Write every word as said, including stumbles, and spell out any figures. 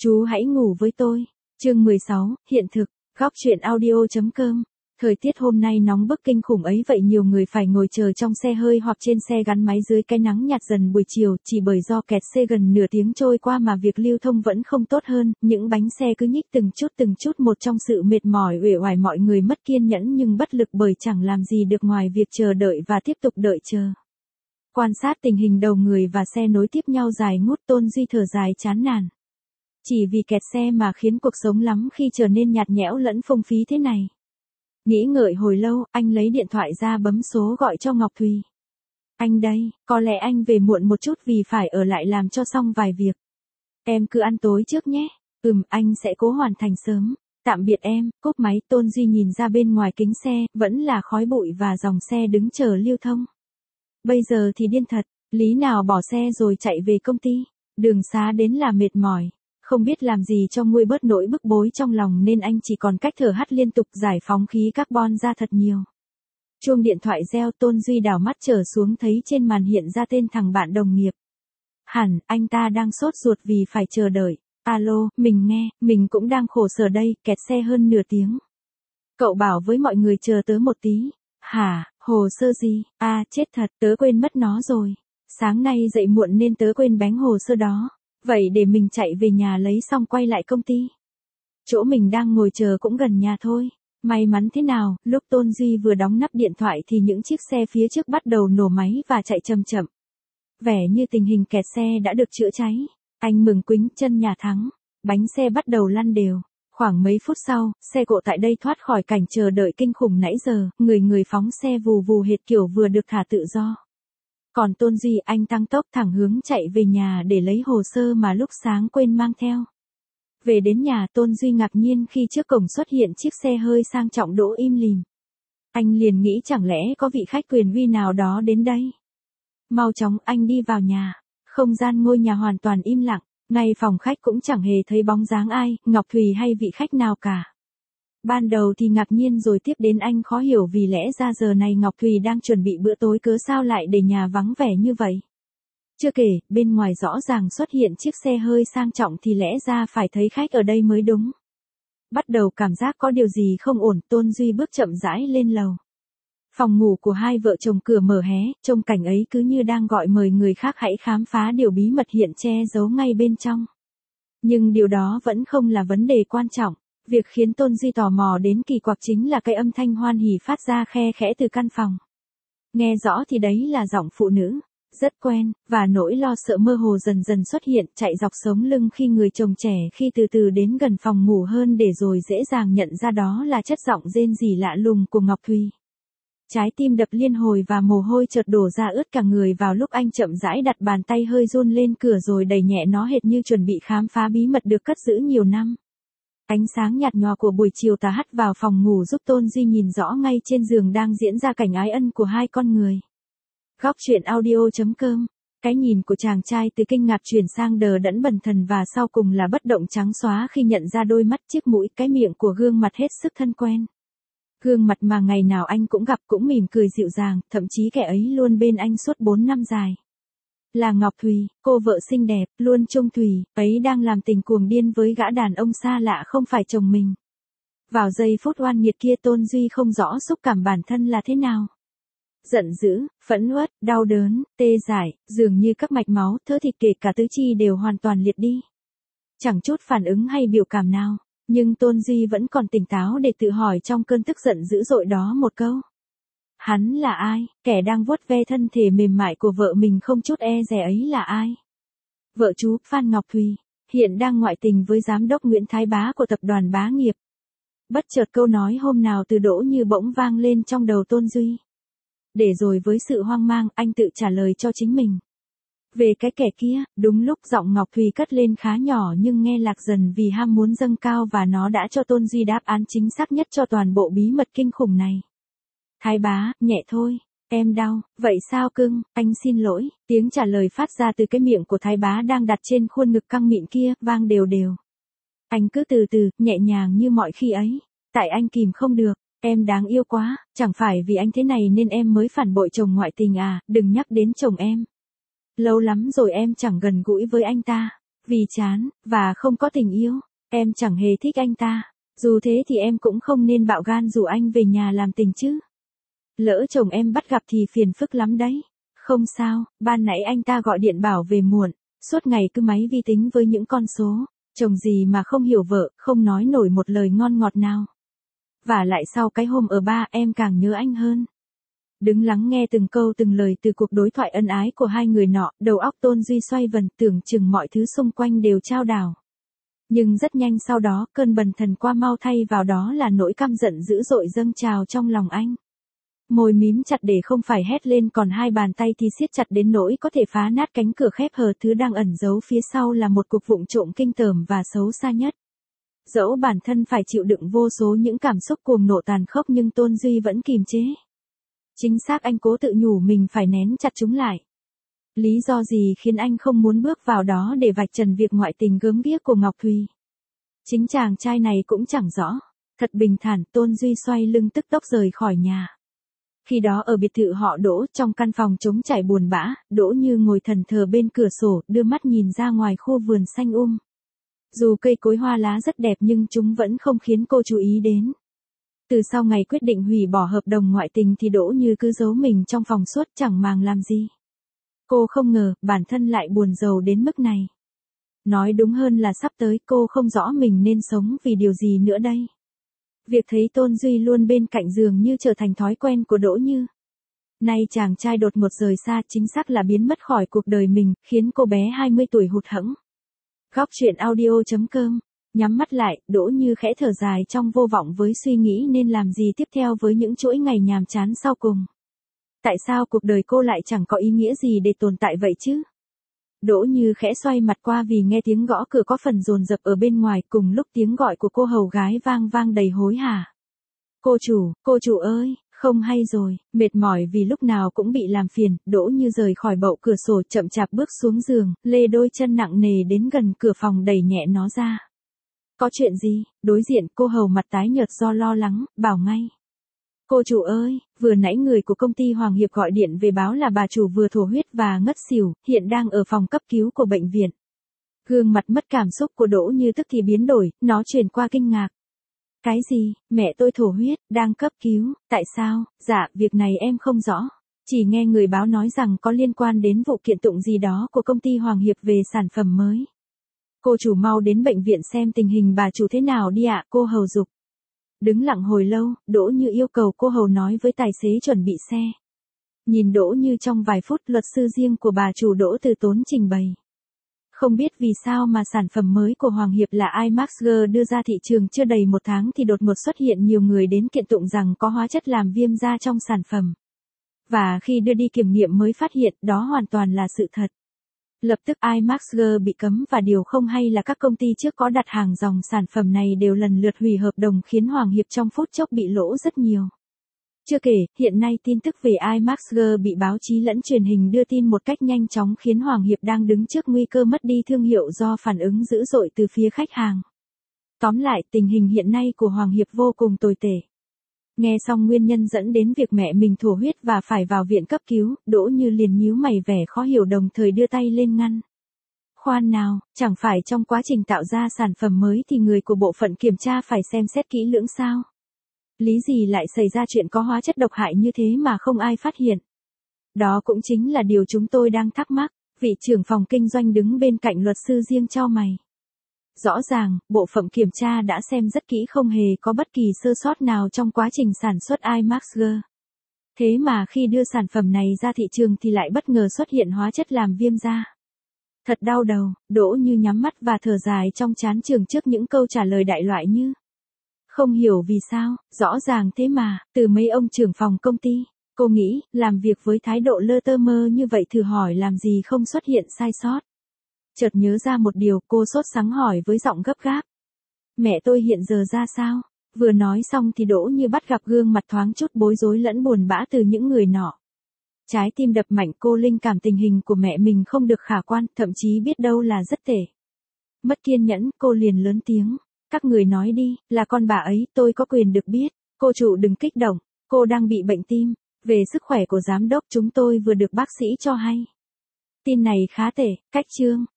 Chú hãy ngủ với tôi. Chương mười sáu, hiện thực, góc truyện audio.com. Thời tiết hôm nay nóng bức kinh khủng ấy vậy nhiều người phải ngồi chờ trong xe hơi hoặc trên xe gắn máy dưới cái nắng nhạt dần buổi chiều, chỉ bởi do kẹt xe gần nửa tiếng trôi qua mà việc lưu thông vẫn không tốt hơn, những bánh xe cứ nhích từng chút từng chút một trong sự mệt mỏi uể oải, mọi người mất kiên nhẫn nhưng bất lực bởi chẳng làm gì được ngoài việc chờ đợi và tiếp tục đợi chờ. Quan sát tình hình đầu người và xe nối tiếp nhau dài ngút, Tôn Duy thở dài chán nản. Chỉ vì kẹt xe mà khiến cuộc sống lắm khi trở nên nhạt nhẽo lẫn phung phí thế này. Nghĩ ngợi hồi lâu, anh lấy điện thoại ra bấm số gọi cho Ngọc Thùy. Anh đây, có lẽ anh về muộn một chút vì phải ở lại làm cho xong vài việc. Em cứ ăn tối trước nhé. Ừm, anh sẽ cố hoàn thành sớm. Tạm biệt em. Cúp máy. Tôn Duy nhìn ra bên ngoài kính xe, vẫn là khói bụi và dòng xe đứng chờ lưu thông. Bây giờ thì điên thật, lý nào bỏ xe rồi chạy về công ty. Đường xá đến là mệt mỏi. Không biết làm gì cho nguôi bớt nỗi bức bối trong lòng nên anh chỉ còn cách thở hắt liên tục giải phóng khí carbon ra thật nhiều. Chuông điện thoại reo, Tôn Duy đảo mắt trở xuống thấy trên màn hiện ra tên thằng bạn đồng nghiệp. Hẳn, anh ta đang sốt ruột vì phải chờ đợi. Alo, mình nghe, mình cũng đang khổ sở đây, kẹt xe hơn nửa tiếng. Cậu bảo với mọi người chờ tớ một tí. Hả, hồ sơ gì? À, chết thật, tớ quên mất nó rồi. Sáng nay dậy muộn nên tớ quên bánh hồ sơ đó. Vậy để mình chạy về nhà lấy xong quay lại công ty. Chỗ mình đang ngồi chờ cũng gần nhà thôi. May mắn thế nào, lúc Tôn Duy vừa đóng nắp điện thoại thì những chiếc xe phía trước bắt đầu nổ máy và chạy chậm chậm. Vẻ như tình hình kẹt xe đã được chữa cháy. Anh mừng quính, chân nhà thắng. Bánh xe bắt đầu lăn đều. Khoảng mấy phút sau, xe cộ tại đây thoát khỏi cảnh chờ đợi kinh khủng nãy giờ, người người phóng xe vù vù hệt kiểu vừa được thả tự do. Còn Tôn Duy, anh tăng tốc thẳng hướng chạy về nhà để lấy hồ sơ mà lúc sáng quên mang theo. Về đến nhà, Tôn Duy ngạc nhiên khi trước cổng xuất hiện chiếc xe hơi sang trọng đỗ im lìm. Anh liền nghĩ chẳng lẽ có vị khách quyền uy nào đó đến đây. Mau chóng anh đi vào nhà. Không gian ngôi nhà hoàn toàn im lặng, ngay phòng khách cũng chẳng hề thấy bóng dáng ai, Ngọc Thùy hay vị khách nào cả. Ban đầu thì ngạc nhiên rồi tiếp đến anh khó hiểu vì lẽ ra giờ này Ngọc Thùy đang chuẩn bị bữa tối cớ sao lại để nhà vắng vẻ như vậy. Chưa kể, bên ngoài rõ ràng xuất hiện chiếc xe hơi sang trọng thì lẽ ra phải thấy khách ở đây mới đúng. Bắt đầu cảm giác có điều gì không ổn, Tôn Duy bước chậm rãi lên lầu. Phòng ngủ của hai vợ chồng cửa mở hé, trông cảnh ấy cứ như đang gọi mời người khác hãy khám phá điều bí mật hiện che giấu ngay bên trong. Nhưng điều đó vẫn không là vấn đề quan trọng. Việc khiến Tôn Duy tò mò đến kỳ quặc chính là cái âm thanh hoan hỉ phát ra khe khẽ từ căn phòng. Nghe rõ thì đấy là giọng phụ nữ, rất quen, và nỗi lo sợ mơ hồ dần dần xuất hiện, chạy dọc sống lưng khi người chồng trẻ khi từ từ đến gần phòng ngủ hơn để rồi dễ dàng nhận ra đó là chất giọng rên rỉ lạ lùng của Ngọc Thùy. Trái tim đập liên hồi và mồ hôi chợt đổ ra ướt cả người vào lúc anh chậm rãi đặt bàn tay hơi run lên cửa rồi đẩy nhẹ nó hệt như chuẩn bị khám phá bí mật được cất giữ nhiều năm. Ánh sáng nhạt nhòa của buổi chiều tà hắt vào phòng ngủ giúp Tôn Duy nhìn rõ ngay trên giường đang diễn ra cảnh ái ân của hai con người. Góc truyện audio.com. Cái nhìn của chàng trai từ kinh ngạc chuyển sang đờ đẫn bần thần và sau cùng là bất động trắng xóa khi nhận ra đôi mắt, chiếc mũi, cái miệng của gương mặt hết sức thân quen. Gương mặt mà ngày nào anh cũng gặp, cũng mỉm cười dịu dàng, thậm chí kẻ ấy luôn bên anh suốt bốn năm dài. Là Ngọc Thùy, cô vợ xinh đẹp, luôn trung thủy, ấy đang làm tình cuồng điên với gã đàn ông xa lạ không phải chồng mình. Vào giây phút oan nghiệt kia Tôn Duy không rõ xúc cảm bản thân là thế nào. Giận dữ, phẫn uất, đau đớn, tê dại, dường như các mạch máu, thớ thịt kể cả tứ chi đều hoàn toàn liệt đi. Chẳng chút phản ứng hay biểu cảm nào, nhưng Tôn Duy vẫn còn tỉnh táo để tự hỏi trong cơn tức giận dữ dội đó một câu. Hắn là ai? Kẻ đang vuốt ve thân thể mềm mại của vợ mình không chút e dè ấy là ai? Vợ chú, Phan Ngọc Thùy, hiện đang ngoại tình với giám đốc Nguyễn Thái Bá của tập đoàn Bá Nghiệp. Bất chợt câu nói hôm nào từ đỗ như bỗng vang lên trong đầu Tôn Duy. Để rồi với sự hoang mang, anh tự trả lời cho chính mình. Về cái kẻ kia, đúng lúc giọng Ngọc Thùy cất lên khá nhỏ nhưng nghe lạc dần vì ham muốn dâng cao và nó đã cho Tôn Duy đáp án chính xác nhất cho toàn bộ bí mật kinh khủng này. Thái Bá, nhẹ thôi, em đau, vậy sao cưng, anh xin lỗi, tiếng trả lời phát ra từ cái miệng của Thái Bá đang đặt trên khuôn ngực căng mịn kia, vang đều đều. Anh cứ từ từ, nhẹ nhàng như mọi khi ấy, tại anh kìm không được, em đáng yêu quá, chẳng phải vì anh thế này nên em mới phản bội chồng ngoại tình à, đừng nhắc đến chồng em. Lâu lắm rồi em chẳng gần gũi với anh ta, Vì chán, và không có tình yêu, em chẳng hề thích anh ta. Dù thế thì em cũng không nên bạo gan rủ anh về nhà làm tình chứ. Lỡ chồng em bắt gặp thì phiền phức lắm đấy. Không sao, ban nãy anh ta gọi điện bảo về muộn, suốt ngày cứ máy vi tính với những con số. Chồng gì mà không hiểu vợ, không nói nổi một lời ngon ngọt nào. Và lại sau cái hôm ở ba em càng nhớ anh hơn. Đứng lắng nghe từng câu từng lời từ cuộc đối thoại ân ái của hai người nọ, đầu óc Tôn Duy xoay vần, tưởng chừng mọi thứ xung quanh đều chao đảo. Nhưng rất nhanh sau đó, cơn bần thần qua mau thay vào đó là nỗi căm giận dữ dội dâng trào trong lòng anh. Môi mím chặt để không phải hét lên, còn hai bàn tay thì siết chặt đến nỗi có thể phá nát cánh cửa khép hờ, thứ đang ẩn giấu phía sau là một cuộc vụng trộm kinh tởm và xấu xa nhất. Dẫu bản thân phải chịu đựng vô số những cảm xúc cuồng nộ tàn khốc nhưng Tôn Duy vẫn kìm chế. Chính xác, anh cố tự nhủ mình phải nén chặt chúng lại. Lý do gì khiến anh không muốn bước vào đó để vạch trần việc ngoại tình gớm ghiếc của Ngọc Thùy? Chính chàng trai này cũng chẳng rõ. Thật bình thản, Tôn Duy xoay lưng tức tốc rời khỏi nhà. Khi đó ở biệt thự họ Đỗ, trong căn phòng trống trải buồn bã, Đỗ Như ngồi thẫn thờ bên cửa sổ, đưa mắt nhìn ra ngoài khu vườn xanh um. Dù cây cối hoa lá rất đẹp nhưng chúng vẫn không khiến cô chú ý đến. Từ sau ngày quyết định hủy bỏ hợp đồng ngoại tình thì Đỗ Như cứ giấu mình trong phòng suốt, chẳng màng làm gì. Cô không ngờ, bản thân lại buồn rầu đến mức này. Nói đúng hơn là sắp tới cô không rõ mình nên sống vì điều gì nữa đây. Việc thấy Tôn Duy luôn bên cạnh dường như trở thành thói quen của Đỗ Như. Nay chàng trai đột ngột rời xa, chính xác là biến mất khỏi cuộc đời mình, khiến cô bé hai mươi tuổi hụt hẫng. Góc truyện audio chấm com. Nhắm mắt lại, Đỗ Như khẽ thở dài trong vô vọng với suy nghĩ nên làm gì tiếp theo với những chuỗi ngày nhàm chán sau cùng. Tại sao cuộc đời cô lại chẳng có ý nghĩa gì để tồn tại vậy chứ? Đỗ Như khẽ xoay mặt qua vì nghe tiếng gõ cửa có phần dồn dập ở bên ngoài, cùng lúc tiếng gọi của cô hầu gái vang vang đầy hối hả. Cô chủ, cô chủ ơi, không hay rồi. Mệt mỏi vì lúc nào cũng bị làm phiền, Đỗ Như rời khỏi bậu cửa sổ, chậm chạp bước xuống giường, lê đôi chân nặng nề đến gần cửa phòng, đẩy nhẹ nó ra. Có chuyện gì? Đối diện cô hầu mặt tái nhợt do lo lắng, bảo ngay. Cô chủ ơi, vừa nãy người của công ty Hoàng Hiệp gọi điện về báo là bà chủ vừa thổ huyết và ngất xỉu, hiện đang ở phòng cấp cứu của bệnh viện. Gương mặt mất cảm xúc của Đỗ Như tức thì biến đổi, nó chuyển qua kinh ngạc. Cái gì? Mẹ tôi thổ huyết, đang cấp cứu, tại sao? Dạ, việc này em không rõ. Chỉ nghe người báo nói rằng có liên quan đến vụ kiện tụng gì đó của công ty Hoàng Hiệp về sản phẩm mới. Cô chủ mau đến bệnh viện xem tình hình bà chủ thế nào đi ạ, cô hầu giục. Đứng lặng hồi lâu, Đỗ Như yêu cầu cô hầu nói với tài xế chuẩn bị xe. Nhìn Đỗ Như trong vài phút, luật sư riêng của bà chủ Đỗ Từ Tốn trình bày. Không biết vì sao mà sản phẩm mới của Hoàng Hiệp là IMAX G đưa ra thị trường chưa đầy một tháng thì đột ngột xuất hiện nhiều người đến kiện tụng rằng có hóa chất làm viêm da trong sản phẩm. Và khi đưa đi kiểm nghiệm mới phát hiện đó hoàn toàn là sự thật. Lập tức IMAX G bị cấm, và điều không hay là các công ty trước có đặt hàng dòng sản phẩm này đều lần lượt hủy hợp đồng, khiến Hoàng Hiệp trong phút chốc bị lỗ rất nhiều. Chưa kể, hiện nay tin tức về IMAX G bị báo chí lẫn truyền hình đưa tin một cách nhanh chóng khiến Hoàng Hiệp đang đứng trước nguy cơ mất đi thương hiệu do phản ứng dữ dội từ phía khách hàng. Tóm lại, tình hình hiện nay của Hoàng Hiệp vô cùng tồi tệ. Nghe xong nguyên nhân dẫn đến việc mẹ mình thổ huyết và phải vào viện cấp cứu, Đỗ Như liền nhíu mày vẻ khó hiểu, đồng thời đưa tay lên ngăn. Khoan nào, chẳng phải trong quá trình tạo ra sản phẩm mới thì người của bộ phận kiểm tra phải xem xét kỹ lưỡng sao? Lý gì lại xảy ra chuyện có hóa chất độc hại như thế mà không ai phát hiện? Đó cũng chính là điều chúng tôi đang thắc mắc. Vị trưởng phòng kinh doanh đứng bên cạnh luật sư riêng chau mày. Rõ ràng, bộ phận kiểm tra đã xem rất kỹ, không hề có bất kỳ sơ sót nào trong quá trình sản xuất IMAX G. Thế mà khi đưa sản phẩm này ra thị trường thì lại bất ngờ xuất hiện hóa chất làm viêm da. Thật đau đầu, Đỗ Như nhắm mắt và thở dài trong chán chường trước những câu trả lời đại loại như. Không hiểu vì sao, rõ ràng thế mà, từ mấy ông trưởng phòng công ty. Cô nghĩ, làm việc với thái độ lơ tơ mơ như vậy thử hỏi làm gì không xuất hiện sai sót. Chợt nhớ ra một điều, cô sốt sắng hỏi với giọng gấp gáp. Mẹ tôi hiện giờ ra sao? Vừa nói xong thì Đỗ Như bắt gặp gương mặt thoáng chút bối rối lẫn buồn bã từ những người nọ. Trái tim đập mạnh, cô linh cảm tình hình của mẹ mình không được khả quan, thậm chí biết đâu là rất tệ. Mất kiên nhẫn, cô liền lớn tiếng. Các người nói đi, là con bà ấy, tôi có quyền được biết. Cô chủ đừng kích động, cô đang bị bệnh tim. Về sức khỏe của giám đốc chúng tôi vừa được bác sĩ cho hay. Tin này khá tệ, cách chương.